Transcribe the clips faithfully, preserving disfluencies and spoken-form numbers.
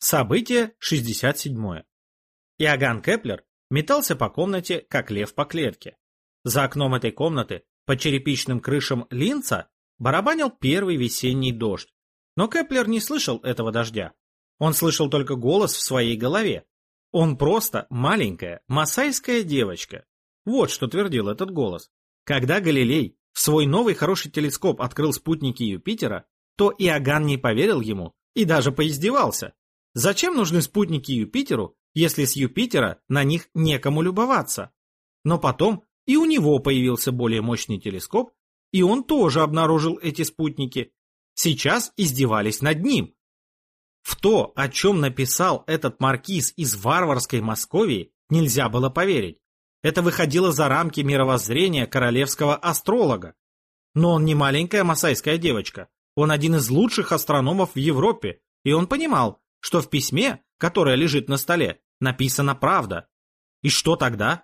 Событие шестьдесят седьмое. Иоганн Кеплер метался по комнате, как лев по клетке. За окном этой комнаты, по черепичным крышам Линца, барабанил первый весенний дождь. Но Кеплер не слышал этого дождя. Он слышал только голос в своей голове. Он просто маленькая масайская девочка. Вот что твердил этот голос. Когда Галилей в свой новый хороший телескоп открыл спутники Юпитера, то Иоганн не поверил ему и даже поиздевался. Зачем нужны спутники Юпитеру, если с Юпитера на них некому любоваться? Но потом и у него появился более мощный телескоп, и он тоже обнаружил эти спутники. Сейчас издевались над ним. В то, о чем написал этот маркиз из варварской Московии, нельзя было поверить. Это выходило за рамки мировоззрения королевского астролога. Но он не маленькая масайская девочка, он один из лучших астрономов в Европе, и он понимал, что в письме, которое лежит на столе, написана правда. И что тогда?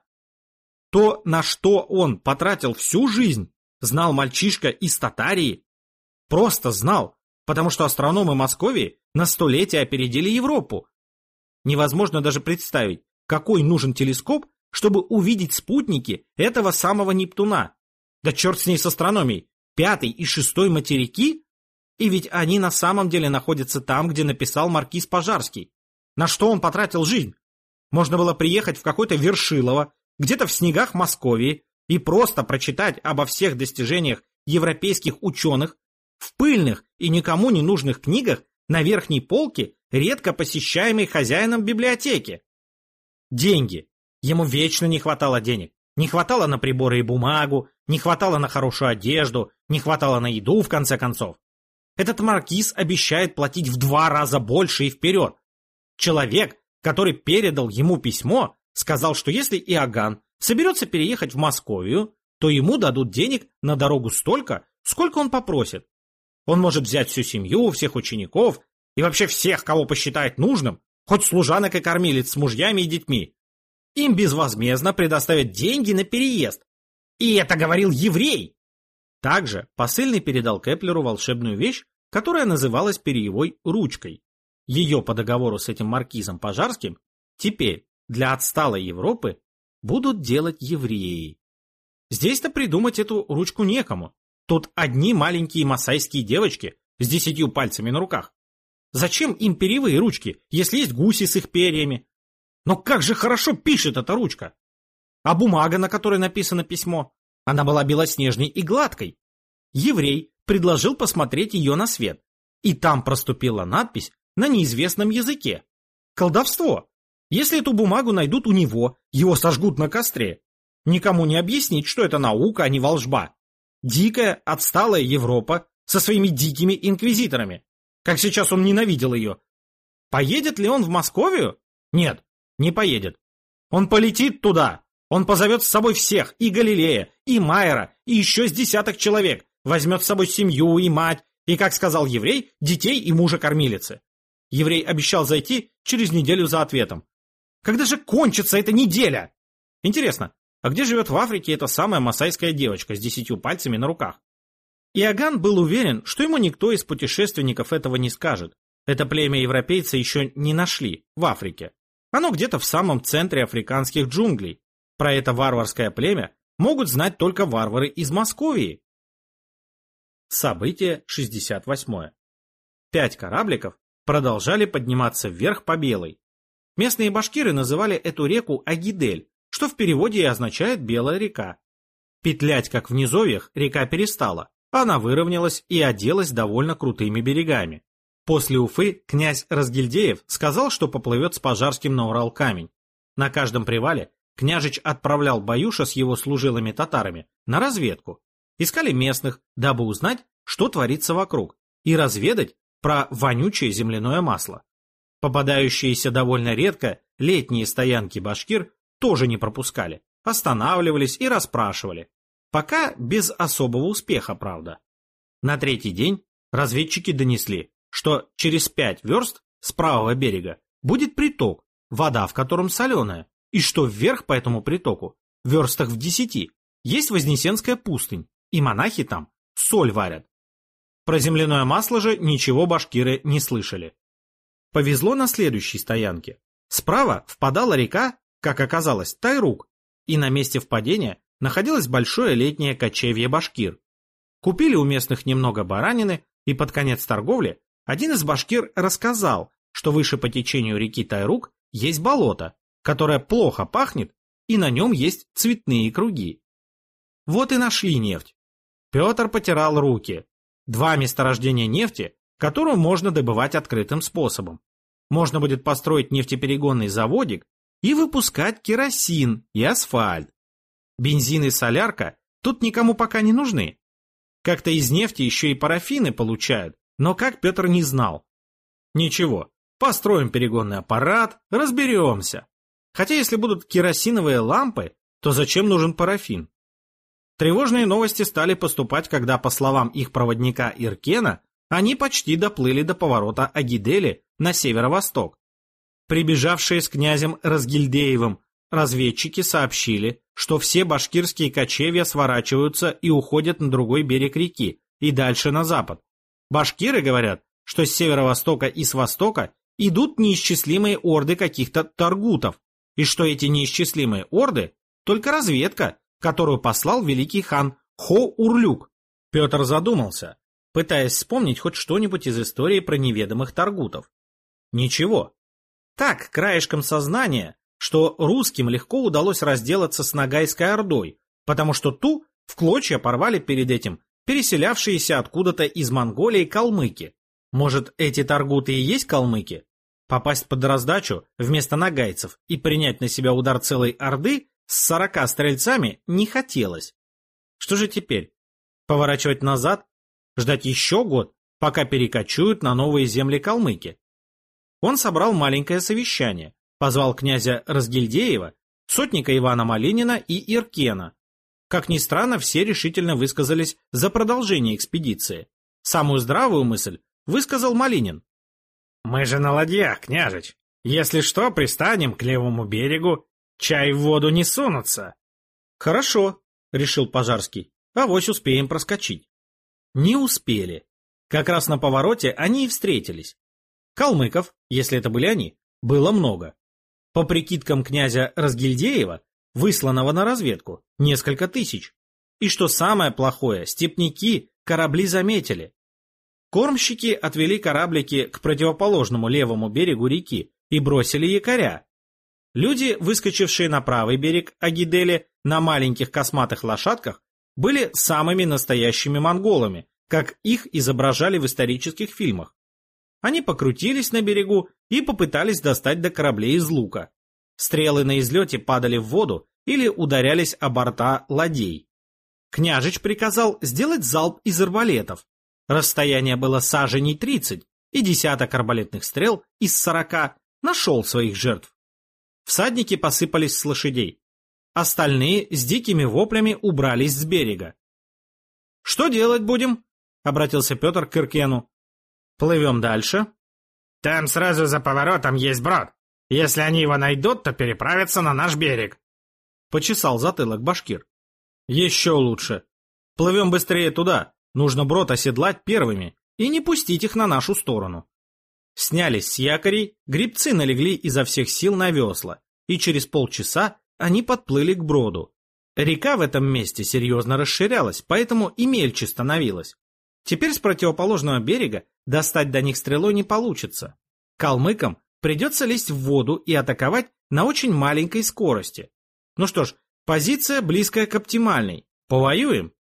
То, на что он потратил всю жизнь, знал мальчишка из Татарии. Просто знал, потому что астрономы Московии на столетие опередили Европу. Невозможно даже представить, какой нужен телескоп, чтобы увидеть спутники этого самого Нептуна. Да черт с ней с астрономией, пятый и шестой материки? И ведь они на самом деле находятся там, где написал маркиз Пожарский. На что он потратил жизнь? Можно было приехать в какое-то Вершилово, где-то в снегах Московии, и просто прочитать обо всех достижениях европейских ученых в пыльных и никому не нужных книгах на верхней полке, редко посещаемой хозяином библиотеки. Деньги. Ему вечно не хватало денег. Не хватало на приборы и бумагу, не хватало на хорошую одежду, не хватало на еду, в конце концов. Этот маркиз обещает платить в два раза больше и вперед. Человек, который передал ему письмо, сказал, что если Иоганн соберется переехать в Московию, то ему дадут денег на дорогу столько, сколько он попросит. Он может взять всю семью, всех учеников и вообще всех, кого посчитает нужным, хоть служанок и кормилиц с мужьями и детьми. Им безвозмездно предоставят деньги на переезд. И это говорил еврей. Также посыльный передал Кеплеру волшебную вещь, которая называлась перьевой ручкой. Ее по договору с этим маркизом Пожарским теперь для отсталой Европы будут делать евреи. Здесь-то придумать эту ручку некому. Тут одни маленькие масайские девочки с десятью пальцами на руках. Зачем им перьевые ручки, если есть гуси с их перьями? Но как же хорошо пишет эта ручка! А бумага, на которой написано письмо, она была белоснежной и гладкой. Еврей предложил посмотреть ее на свет, и там проступила надпись на неизвестном языке. Колдовство! Если эту бумагу найдут у него, его сожгут на костре. Никому не объяснить, что это наука, а не волшба. Дикая, отсталая Европа со своими дикими инквизиторами. Как сейчас он ненавидел ее. Поедет ли он в Московию? Нет, не поедет. Он полетит туда. Он позовет с собой всех, и Галилея, и Майера, и еще с десяток человек. Возьмет с собой семью и мать, и, как сказал еврей, детей и мужа-кормилицы. Еврей обещал зайти через неделю за ответом. Когда же кончится эта неделя? Интересно, а где живет в Африке эта самая масайская девочка с десятью пальцами на руках? Иоганн был уверен, что ему никто из путешественников этого не скажет. Это племя европейцы еще не нашли в Африке. Оно где-то в самом центре африканских джунглей. Про это варварское племя могут знать только варвары из Московии. Событие шестьдесят восьмое. Пять корабликов продолжали подниматься вверх по Белой. Местные башкиры называли эту реку Агидель, что в переводе и означает «белая река». Петлять, как в низовьях, река перестала. Она выровнялась и оделась довольно крутыми берегами. После Уфы князь Разгильдеев сказал, что поплывет с Пожарским на Урал-камень. На каждом привале княжич отправлял Баюша с его служилыми татарами на разведку. Искали местных, дабы узнать, что творится вокруг, и разведать про вонючее земляное масло. Попадающиеся довольно редко летние стоянки башкир тоже не пропускали, останавливались и расспрашивали. Пока без особого успеха, правда. На третий день разведчики донесли, что через пять верст с правого берега будет приток, вода в котором соленая, и что вверх по этому притоку, в верстах в десяти, есть Вознесенская пустынь, и монахи там соль варят. Про земляное масло же ничего башкиры не слышали. повезло на следующей стоянке. Справа впадала река, как оказалось, Тайрук, и на месте впадения находилось большое летнее кочевье башкир. Купили у местных немного баранины, и под конец торговли один из башкир рассказал, что выше по течению реки Тайрук есть болото, которое плохо пахнет, и на нем есть цветные круги. Вот и нашли нефть. Петр потирал руки. Два месторождения нефти, которую можно добывать открытым способом. Можно будет построить нефтеперегонный заводик и выпускать керосин и асфальт. Бензин и солярка тут никому пока не нужны. Как-то из нефти еще и парафины получают, но как Петр не знал. Ничего, построим перегонный аппарат, разберемся. Хотя если будут керосиновые лампы, то зачем нужен парафин? Тревожные новости стали поступать, когда, по словам их проводника Иркена, они почти доплыли до поворота Агидели на северо-восток. Прибежавшие с князем Разгильдеевым разведчики сообщили, что все башкирские кочевья сворачиваются и уходят на другой берег реки и дальше на запад. Башкиры говорят, что с северо-востока и с востока идут неисчислимые орды каких-то таргутов, и что эти неисчислимые орды – только разведка, которую послал великий хан Хо-Урлюк. Петр задумался, пытаясь вспомнить хоть что-нибудь из истории про неведомых таргутов. Ничего. Так, краешком сознания, что русским легко удалось разделаться с Ногайской Ордой, потому что ту в клочья порвали перед этим переселявшиеся откуда-то из Монголии калмыки. Может, эти таргуты и есть калмыки? Попасть под раздачу вместо нагайцев и принять на себя удар целой Орды с сорока стрельцами не хотелось. Что же теперь? Поворачивать назад? Ждать еще год, пока перекочуют на новые земли калмыки? Он собрал маленькое совещание, позвал князя Разгильдеева, сотника Ивана Малинина и Иркена. Как ни странно, все решительно высказались за продолжение экспедиции. Самую здравую мысль высказал Малинин. «Мы же на ладьях, княжич. Если что, пристанем к левому берегу. Чай в воду не сунутся». «Хорошо», — решил Пожарский. «Авось успеем проскочить». Не успели. Как раз на повороте они и встретились. Калмыков, если это были они, было много. По прикидкам князя Разгильдеева, высланного на разведку, несколько тысяч. И что самое плохое, степняки корабли заметили. Кормщики отвели кораблики к противоположному левому берегу реки и бросили якоря. Люди, выскочившие на правый берег Агидели на маленьких косматых лошадках, были самыми настоящими монголами, как их изображали в исторических фильмах. Они покрутились на берегу и попытались достать до кораблей из лука. Стрелы на излете падали в воду или ударялись о борта ладей. Княжич приказал сделать залп из арбалетов. Расстояние было саженей тридцать, и десяток арбалетных стрел из сорока нашел своих жертв. Всадники посыпались с лошадей. Остальные с дикими воплями убрались с берега. «Что делать будем?» — обратился Петр к Иркену. «Плывем дальше». «Там сразу за поворотом есть брод. Если они его найдут, то переправятся на наш берег», — почесал затылок башкир. «Еще лучше. Плывем быстрее туда. Нужно брод оседлать первыми и не пустить их на нашу сторону». Снялись с якорей, гребцы налегли изо всех сил на весла, и через полчаса они подплыли к броду. Река в этом месте серьезно расширялась, поэтому и мельче становилась. Теперь с противоположного берега достать до них стрелой не получится. Калмыкам придется лезть в воду и атаковать на очень маленькой скорости. Ну что ж, позиция близкая к оптимальной. Повоюем?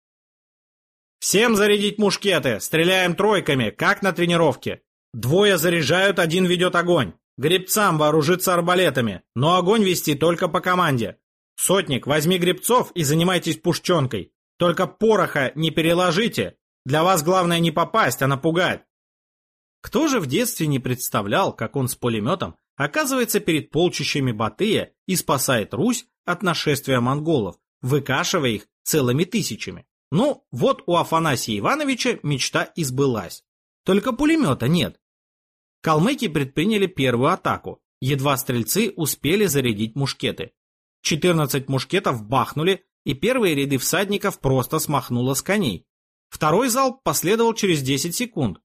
«Всем зарядить мушкеты! Стреляем тройками, как на тренировке! Двое заряжают, один ведет огонь! Гребцам вооружиться арбалетами, но огонь вести только по команде! Сотник, возьми гребцов и занимайтесь пушченкой! Только пороха не переложите! Для вас главное не попасть, а напугать!» Кто же в детстве не представлял, как он с пулеметом оказывается перед полчищами Батыя и спасает Русь от нашествия монголов, выкашивая их целыми тысячами? Ну, вот у Афанасия Ивановича мечта и сбылась. Только пулемета нет. Калмыки предприняли первую атаку. Едва стрельцы успели зарядить мушкеты. четырнадцать мушкетов бахнули, и первые ряды всадников просто смахнуло с коней. Второй залп последовал через десять секунд.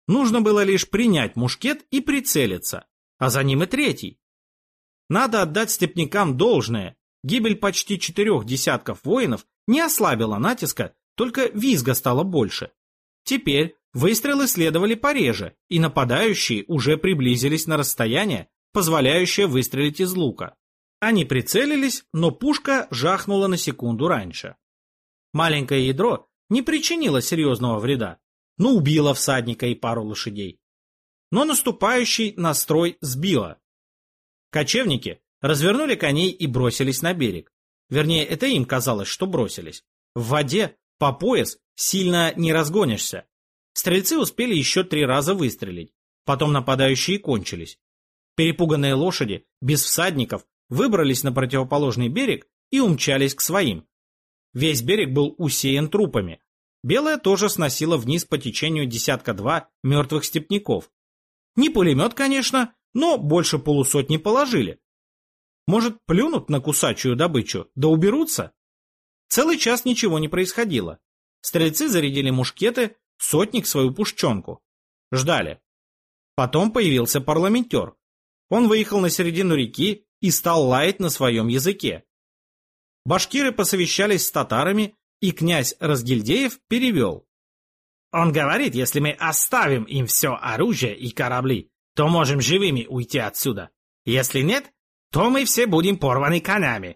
Нужно было лишь принять мушкет и прицелиться, а за ним и третий. Надо отдать степнякам должное. Гибель почти четырех десятков воинов не ослабила натиска, только визга стало больше. Теперь выстрелы следовали пореже, и нападающие уже приблизились на расстояние, позволяющее выстрелить из лука. Они прицелились, но пушка жахнула на секунду раньше. Маленькое ядро не причинило серьезного вреда, но убило всадника и пару лошадей. Но наступающий настрой сбило. Кочевники развернули коней и бросились на берег. Вернее, это им казалось, что бросились. В воде по пояс сильно не разгонишься. Стрельцы успели еще три раза выстрелить. Потом нападающие кончились. Перепуганные лошади, без всадников, выбрались на противоположный берег и умчались к своим. Весь берег был усеян трупами. Белая тоже сносила вниз по течению десятка-два мертвых степняков. Не пулемет, конечно, но больше полусотни положили. Может, плюнут на кусачую добычу, да уберутся? Целый час ничего не происходило. Стрельцы зарядили мушкеты, сотник свою пушченку. Ждали. Потом появился парламентер. Он выехал на середину реки и стал лаять на своем языке. Башкиры посовещались с татарами, и князь Разгильдеев перевел. Он говорит, если мы оставим им все оружие и корабли, то можем живыми уйти отсюда. Если нет, то мы все будем порваны конями.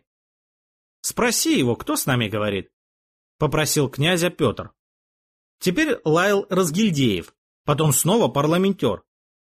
Спроси его, кто с нами говорит, попросил князя Петр. Теперь лаял Разгильдеев, потом снова парламентер.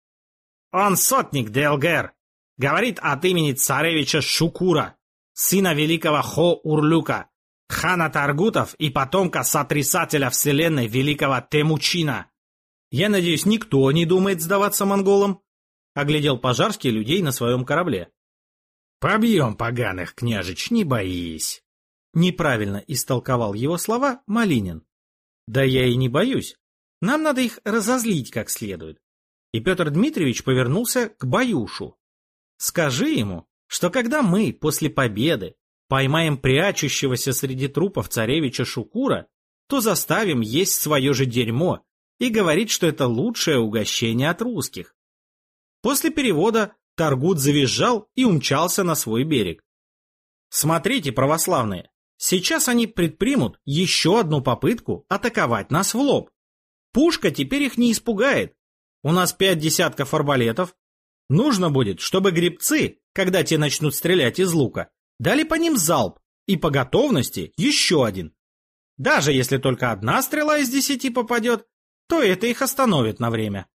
Он сотник ДЛГР, говорит от имени царевича Шукура, сына великого Хо-Урлюка, хана Таргутов и потомка сотрясателя вселенной великого Темучина. Я надеюсь, никто не думает сдаваться монголам? Оглядел Пожарский людей на своем корабле. Побьем поганых, княжич, не боись. Неправильно истолковал его слова Малинин. Да я и не боюсь. Нам надо их разозлить как следует. И Петр Дмитриевич повернулся к Баюшу. Скажи ему, что когда мы после победы поймаем прячущегося среди трупов царевича Шукура, то заставим есть свое же дерьмо и говорить, что это лучшее угощение от русских. После перевода Таргут завизжал и умчался на свой берег. Смотрите, православные, сейчас они предпримут еще одну попытку атаковать нас в лоб. Пушка теперь их не испугает. У нас пять десятков арбалетов. Нужно будет, чтобы гребцы, когда те начнут стрелять из лука, дали по ним залп, и по готовности еще один. Даже если только одна стрела из десяти попадет, то это их остановит на время.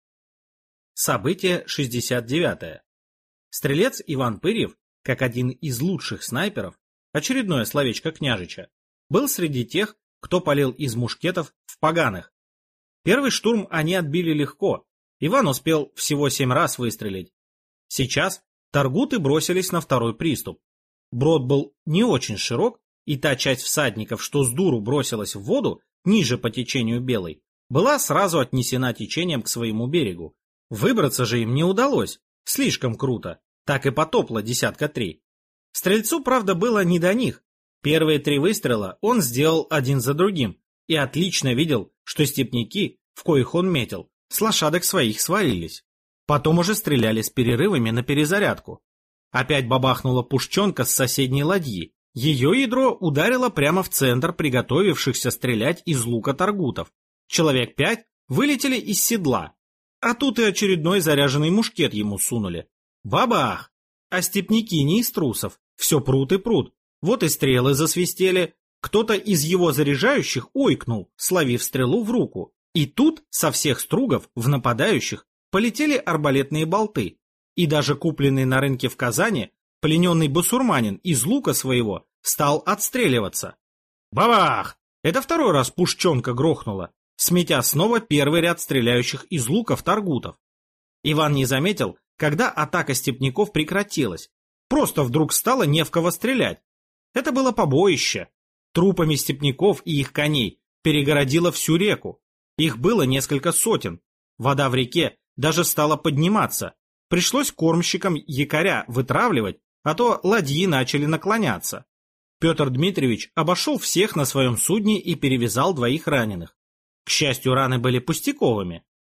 Событие шестьдесят девятое. Стрелец Иван Пырьев, как один из лучших снайперов, очередное словечко княжича, был среди тех, кто палил из мушкетов в поганых. Первый штурм они отбили легко. Иван успел всего семь раз выстрелить. Сейчас таргуты бросились на второй приступ. Брод был не очень широк, и та часть всадников, что с дуру бросилась в воду, ниже по течению Белой, была сразу отнесена течением к своему берегу. Выбраться же им не удалось, слишком круто, так и потопло десятка три. Стрельцу, правда, было не до них. Первые три выстрела он сделал один за другим и отлично видел, что степняки, в коих он метил, с лошадок своих свалились. Потом уже стреляли с перерывами на перезарядку. Опять бабахнула пушченка с соседней ладьи. Ее ядро ударило прямо в центр приготовившихся стрелять из лука таргутов. Человек пять вылетели из седла. А тут и очередной заряженный мушкет ему сунули. Бабах! А степняки не из трусов. Все прут и прут. Вот и стрелы засвистели. Кто-то из его заряжающих ойкнул, словив стрелу в руку. И тут со всех стругов в нападающих полетели арбалетные болты. И даже купленный на рынке в Казани плененный басурманин из лука своего стал отстреливаться. Бабах! Это второй раз пушченка грохнула, сметя снова первый ряд стреляющих из луков таргутов. Иван не заметил, когда атака степняков прекратилась. Просто вдруг стало не в кого стрелять. Это было побоище. Трупами степняков и их коней перегородило всю реку. Их было несколько сотен. Вода в реке даже стала подниматься. Пришлось кормщикам якоря вытравливать, а то ладьи начали наклоняться. Петр Дмитриевич обошел всех на своем судне и перевязал двоих раненых. К счастью, раны были пустяковыми.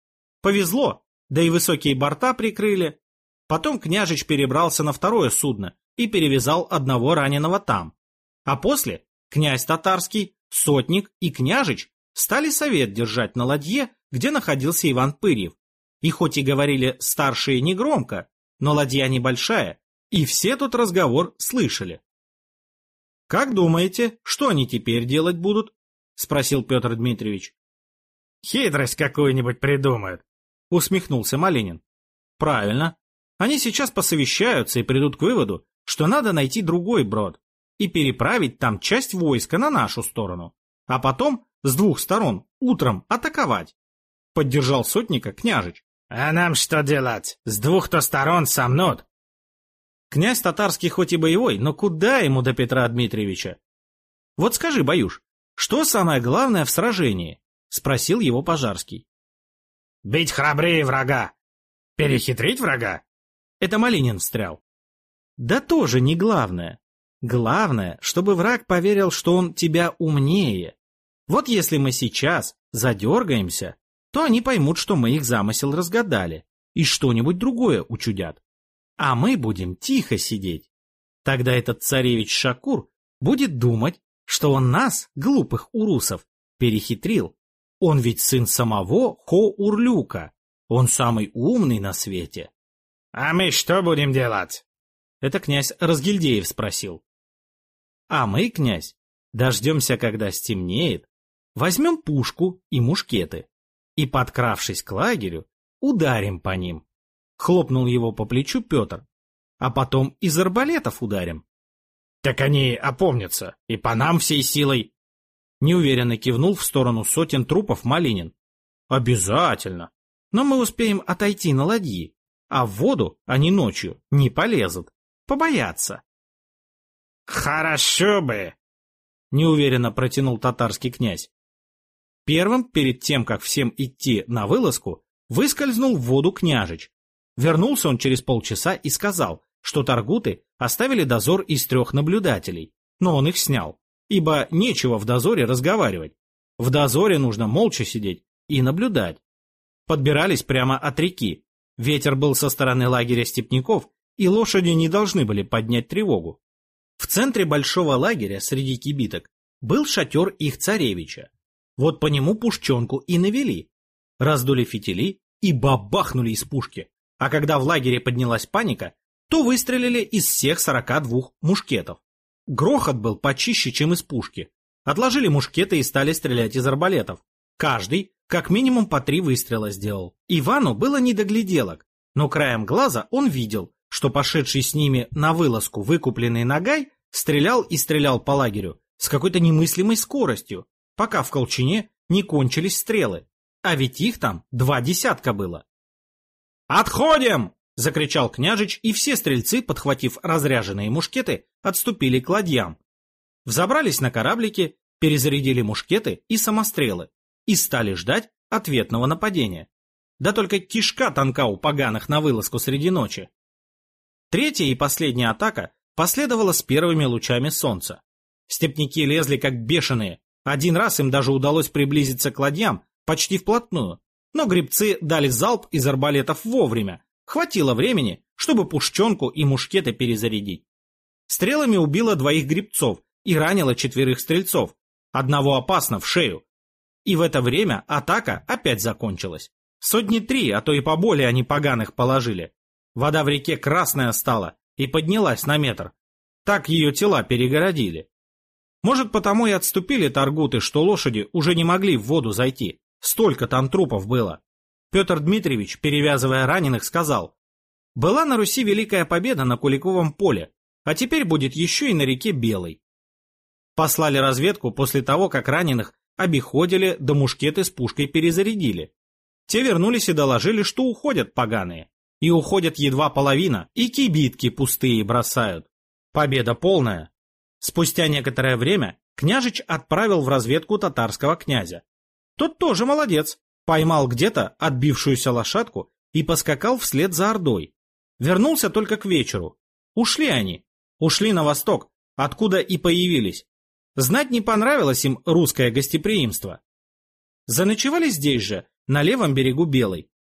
Повезло, да и высокие борта прикрыли. Потом княжич перебрался на второе судно и перевязал одного раненого там. А после князь татарский, сотник и княжич стали совет держать на ладье, где находился Иван Пырьев. И хоть и говорили старшие негромко, но ладья небольшая, и все тут разговор слышали. «Как думаете, что они теперь делать будут?» — спросил Петр Дмитриевич. «Хитрость какую-нибудь придумают», — усмехнулся Малинин. «Правильно. Они сейчас посовещаются и придут к выводу, что надо найти другой брод и переправить там часть войска на нашу сторону, а потом с двух сторон утром атаковать», — поддержал сотника княжич. «А нам что делать? С двух-то сторон сомнут». Князь татарский хоть и боевой, но куда ему до Петра Дмитриевича? «Вот скажи, Баюш, что самое главное в сражении?» — спросил его Пожарский. «Бить храбрее врага. Перехитрить врага?» Это Малинин встрял. «Да тоже не главное. Главное, чтобы враг поверил, что он тебя умнее. Вот если мы сейчас задергаемся, то они поймут, что мы их замысел разгадали и что-нибудь другое учудят. А мы будем тихо сидеть. Тогда этот царевич Шакур будет думать, что он нас, глупых урусов, перехитрил. Он ведь сын самого Хо-Урлюка. Он самый умный на свете». «А мы что будем делать?» Это князь Разгильдеев спросил. «А мы, князь, дождемся, когда стемнеет, возьмем пушку и мушкеты и, подкравшись к лагерю, ударим по ним». Хлопнул его по плечу Петр. «А потом из арбалетов ударим». «Так они опомнятся, и по нам всей силой». Неуверенно кивнул в сторону сотен трупов Малинин. «Обязательно. Но мы успеем отойти на ладьи, а в воду они ночью не полезут. Побоятся». «Хорошо бы», — неуверенно протянул татарский князь. Первым, перед тем, как всем идти на вылазку, выскользнул в воду княжич. Вернулся он через полчаса и сказал, что таргуты оставили дозор из трех наблюдателей, но он их снял, ибо нечего в дозоре разговаривать. В дозоре нужно молча сидеть и наблюдать. Подбирались прямо от реки. Ветер был со стороны лагеря степняков, и лошади не должны были поднять тревогу. В центре большого лагеря среди кибиток был шатер их царевича. Вот по нему пушченку и навели. Раздули фитили и бабахнули из пушки. А когда в лагере поднялась паника, то выстрелили из всех сорока двух мушкетов. Грохот был почище, чем из пушки. Отложили мушкеты и стали стрелять из арбалетов. Каждый как минимум по три выстрела сделал. Ивану было не до гляделок, но краем глаза он видел, что пошедший с ними на вылазку выкупленный нагай стрелял и стрелял по лагерю с какой-то немыслимой скоростью, пока в колчине не кончились стрелы. А ведь их там два десятка было. «Отходим!» — закричал княжич, и все стрельцы, подхватив разряженные мушкеты, отступили к ладьям. Взобрались на кораблики, перезарядили мушкеты и самострелы и стали ждать ответного нападения. Да только кишка тонка у поганых на вылазку среди ночи. Третья и последняя атака последовала с первыми лучами солнца. Степняки лезли как бешеные. Один раз им даже удалось приблизиться к ладьям почти вплотную. Но гребцы дали залп из арбалетов вовремя. Хватило времени, чтобы пушченку и мушкеты перезарядить. Стрелами убило двоих гребцов и ранило четверых стрельцов. Одного опасно в шею. И в это время атака опять закончилась. Сотни три, а то и поболее они поганых положили. Вода в реке красная стала и поднялась на метр. Так ее тела перегородили. Может, потому и отступили таргуты, что лошади уже не могли в воду зайти. Столько там трупов было. Петр Дмитриевич, перевязывая раненых, сказал: «Была на Руси великая победа на Куликовом поле, а теперь будет еще и на реке Белой». Послали разведку после того, как раненых обиходили, да мушкеты с пушкой перезарядили. Те вернулись и доложили, что уходят поганые. И уходят едва половина, и кибитки пустые бросают. Победа полная. Спустя некоторое время княжич отправил в разведку татарского князя. Тот тоже молодец, поймал где-то отбившуюся лошадку и поскакал вслед за ордой. Вернулся только к вечеру. Ушли они, ушли на восток, откуда и появились. Знать не понравилось им русское гостеприимство. Заночевали здесь же, на левом берегу Белой.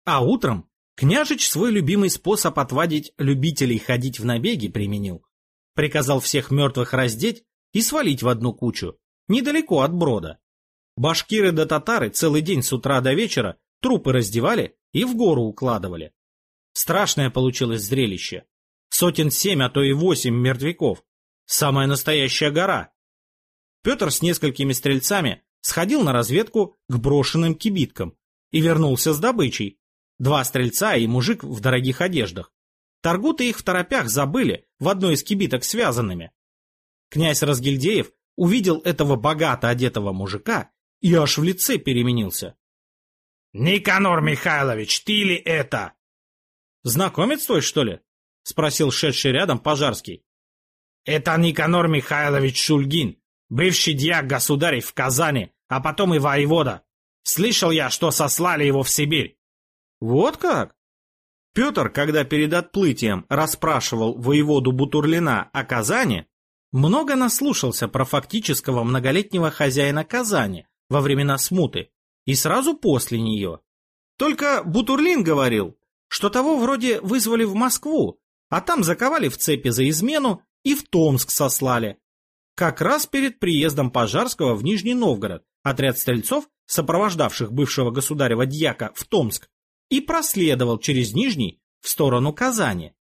А утром княжич свой любимый способ отвадить любителей ходить в набеги применил. Приказал всех мертвых раздеть и свалить в одну кучу, недалеко от брода. Башкиры да татары целый день с утра до вечера трупы раздевали и в гору укладывали. Страшное получилось зрелище. Сотен семь, а то и восемь мертвяков. Самая настоящая гора. Петр с несколькими стрельцами сходил на разведку к брошенным кибиткам и вернулся с добычей. Два стрельца и мужик в дорогих одеждах. Торгуты их в торопях забыли в одной из кибиток связанными. Князь Разгильдеев увидел этого богато одетого мужика и аж в лице переменился. «Никанор Михайлович, ты ли это?» «Знакомец твой, что ли?» — спросил шедший рядом Пожарский. «Это Никанор Михайлович Шульгин, бывший дьяк государев в Казани, а потом и воевода. Слышал я, что сослали его в Сибирь». «Вот как?» Петр, когда перед отплытием расспрашивал воеводу Бутурлина о Казани, много наслушался про фактического многолетнего хозяина Казани во времена смуты и сразу после нее. Только Бутурлин говорил, что того вроде вызвали в Москву, а там заковали в цепи за измену и в Томск сослали. Как раз перед приездом Пожарского в Нижний Новгород отряд стрельцов, сопровождавших бывшего государева дьяка в Томск, и проследовал через Нижний в сторону Казани.